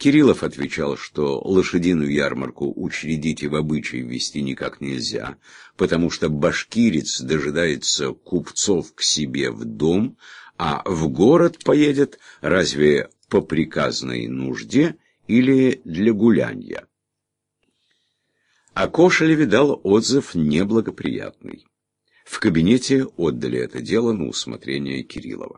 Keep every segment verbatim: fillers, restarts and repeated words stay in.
Кириллов отвечал, что лошадиную ярмарку учредить и в обычай ввести никак нельзя, потому что башкирец дожидается купцов к себе в дом, а в город поедет разве по приказной нужде или для гулянья. О Кошелеве дал отзыв неблагоприятный. В кабинете отдали это дело на усмотрение Кириллова.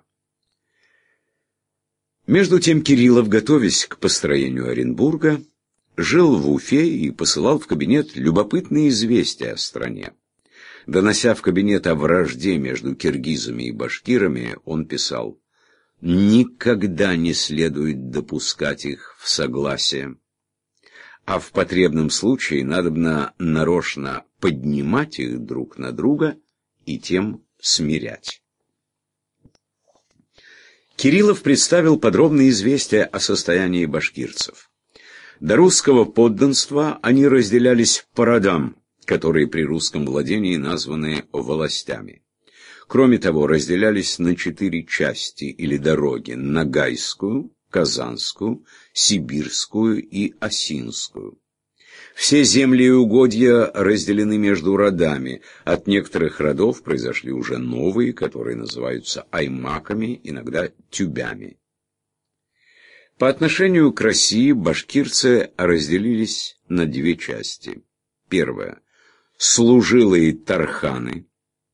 Между тем Кириллов, готовясь к построению Оренбурга, жил в Уфе и посылал в кабинет любопытные известия о стране. Донося в кабинет о вражде между киргизами и башкирами, он писал: «Никогда не следует допускать их в согласие, а в потребном случае надобно нарочно поднимать их друг на друга и тем смирять». Кириллов представил подробные известия о состоянии башкирцев. До русского подданства они разделялись по родам, которые при русском владении названы волостями. Кроме того, разделялись на четыре части или дороги: Ногайскую, Казанскую, Сибирскую и Осинскую. Все земли и угодья разделены между родами. От некоторых родов произошли уже новые, которые называются аймаками, иногда тюбями. По отношению к России башкирцы разделились на две части. Первое – служилые тарханы,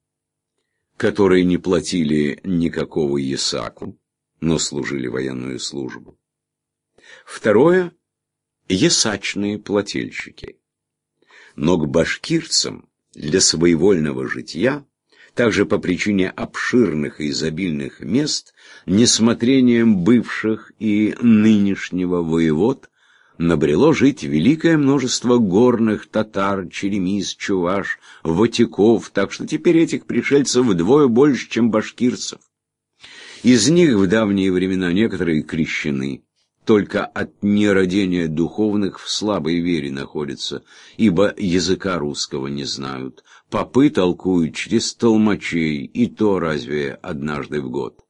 которые не платили никакого ясаку, но служили военную службу. Второе – ясачные плательщики. Но к башкирцам для своевольного житья, также по причине обширных и изобильных мест, несмотрением бывших и нынешнего воевод, набрело жить великое множество горных татар, черемис, чуваш, ватиков, так что теперь этих пришельцев вдвое больше, чем башкирцев. Из них в давние времена некоторые крещены, только от нерадения духовных в слабой вере находятся, ибо языка русского не знают. Попы толкуют через толмачей, и то разве однажды в год.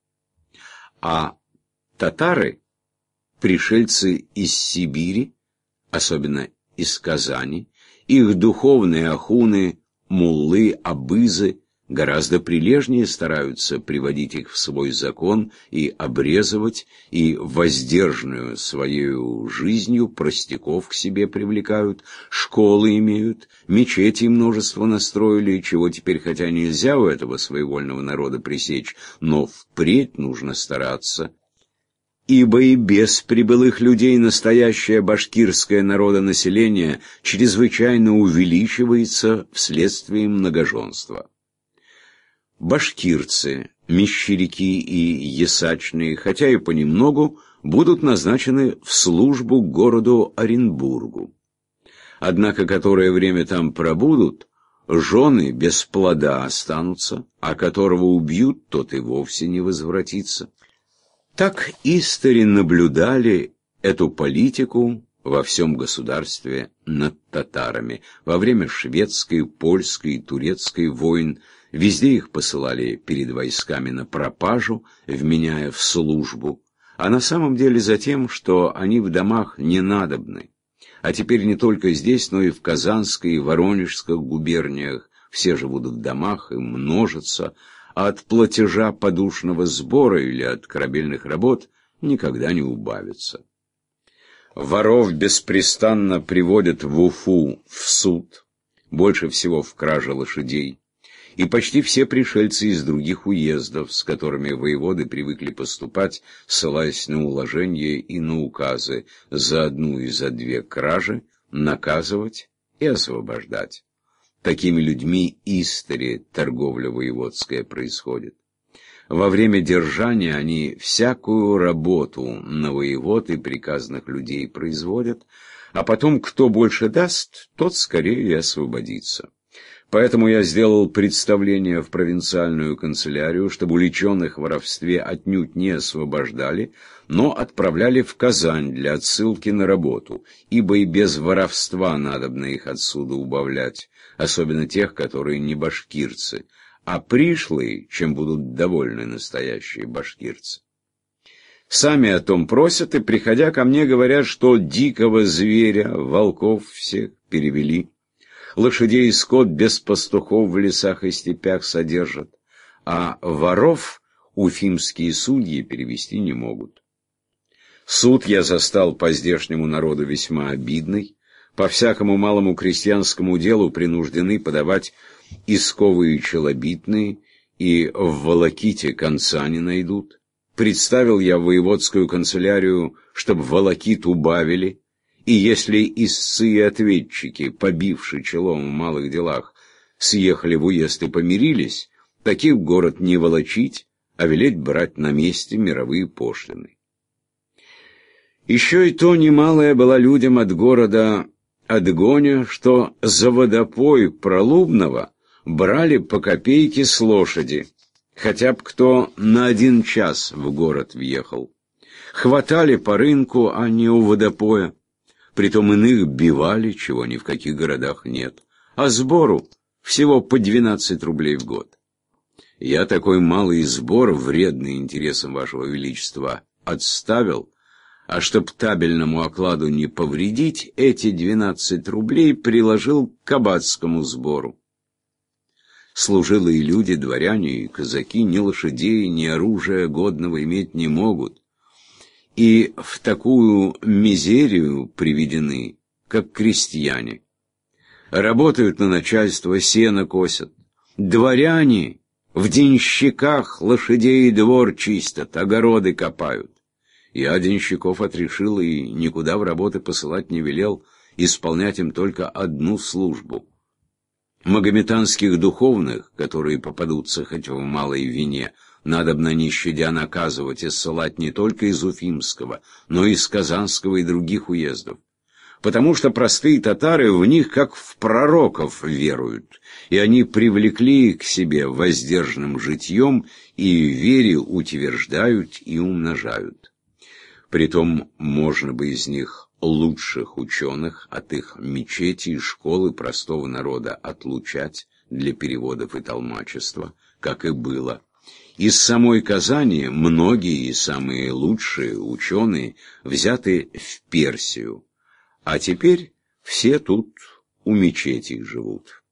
А татары, пришельцы из Сибири, особенно из Казани, их духовные ахуны, муллы, абызы, гораздо прилежнее стараются приводить их в свой закон и обрезывать, и воздержанную своей жизнью простяков к себе привлекают, школы имеют, мечети множество настроили, чего теперь хотя нельзя у этого своевольного народа пресечь, но впредь нужно стараться, ибо и без прибылых людей настоящее башкирское народонаселение чрезвычайно увеличивается вследствие многоженства. Башкирцы, мещеряки и ясачные, хотя и понемногу, будут назначены в службу к городу Оренбургу. Однако, которое время там пробудут, жены без плода останутся, а которого убьют, тот и вовсе не возвратится. Так истори наблюдали эту политику во всем государстве над татарами. Во время шведской, польской и турецкой войн везде их посылали перед войсками на пропажу, вменяя в службу, а на самом деле за тем, что они в домах не надобны. А теперь не только здесь, но и в Казанской и Воронежской губерниях все живут в домах и множатся, а от платежа подушного сбора или от корабельных работ никогда не убавится. Воров беспрестанно приводят в Уфу в суд, больше всего в краже лошадей. И почти все пришельцы из других уездов, с которыми воеводы привыкли поступать, ссылаясь на уложения и на указы, за одну и за две кражи наказывать и освобождать. Такими людьми истори торговля воеводская происходит. Во время держания они всякую работу на воевод и приказных людей производят, а потом кто больше даст, тот скорее и освободится. Поэтому я сделал представление в провинциальную канцелярию, чтобы уличенных в воровстве отнюдь не освобождали, но отправляли в Казань для отсылки на работу, ибо и без воровства надобно их отсюда убавлять, особенно тех, которые не башкирцы, а пришлые, чем будут довольны настоящие башкирцы. Сами о том просят, и, приходя ко мне, говорят, что дикого зверя, волков всех перевели. Лошадей и скот без пастухов в лесах и степях содержат, а воров уфимские судьи перевести не могут. Суд я застал по здешнему народу весьма обидный. По всякому малому крестьянскому делу принуждены подавать исковые челобитные, и в волоките конца не найдут. Представил я в воеводскую канцелярию, чтобы волокит убавили, и если истцы и ответчики, побивши челом в малых делах, съехали в уезд и помирились, таких в город не волочить, а велеть брать на месте мировые пошлины. Еще и то немалая была людям от города отгоня, что за водопой Пролубного брали по копейке с лошади, хотя б кто на один час в город въехал. Хватали по рынку, а не у водопоя. Притом иных бивали, чего ни в каких городах нет. А сбору всего по двенадцать рублей в год. Я такой малый сбор, вредный интересам вашего величества, отставил, а чтоб табельному окладу не повредить, эти двенадцать рублей приложил к кабацкому сбору. Служилые люди, дворяне и казаки ни лошадей, ни оружия годного иметь не могут, и в такую мизерию приведены, как крестьяне. Работают на начальство, сено косят. Дворяне в денщиках лошадей и двор чистят, огороды копают. Я денщиков отрешил и никуда в работы посылать не велел, исполнять им только одну службу. Магометанских духовных, которые попадутся хоть в малой вине, надобно не щадя наказывать и ссылать не только из Уфимского, но и из Казанского и других уездов. Потому что простые татары в них как в пророков веруют, и они привлекли к себе воздержанным житьем и в вере утверждают и умножают. Притом можно бы из них лучших ученых от их мечетей и школы простого народа отлучать для переводов и толмачества, как и было. Из самой Казани многие и самые лучшие ученые взяты в Персию, а теперь все тут у мечетей живут.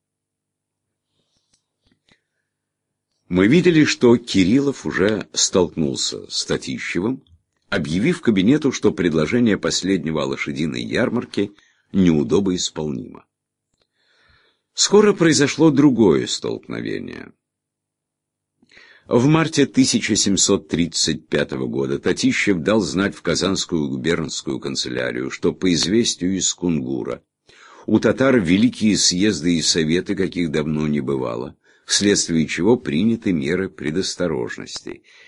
Мы видели, что Кириллов уже столкнулся с Татищевым, объявив кабинету, что предложение последнего о лошадиной ярмарке неудобоисполнимо. Скоро произошло другое столкновение. В марте тысяча семьсот тридцать пятого года Татищев дал знать в Казанскую губернскую канцелярию, что по известию из Кунгура у татар великие съезды и советы, каких давно не бывало, вследствие чего приняты меры предосторожности.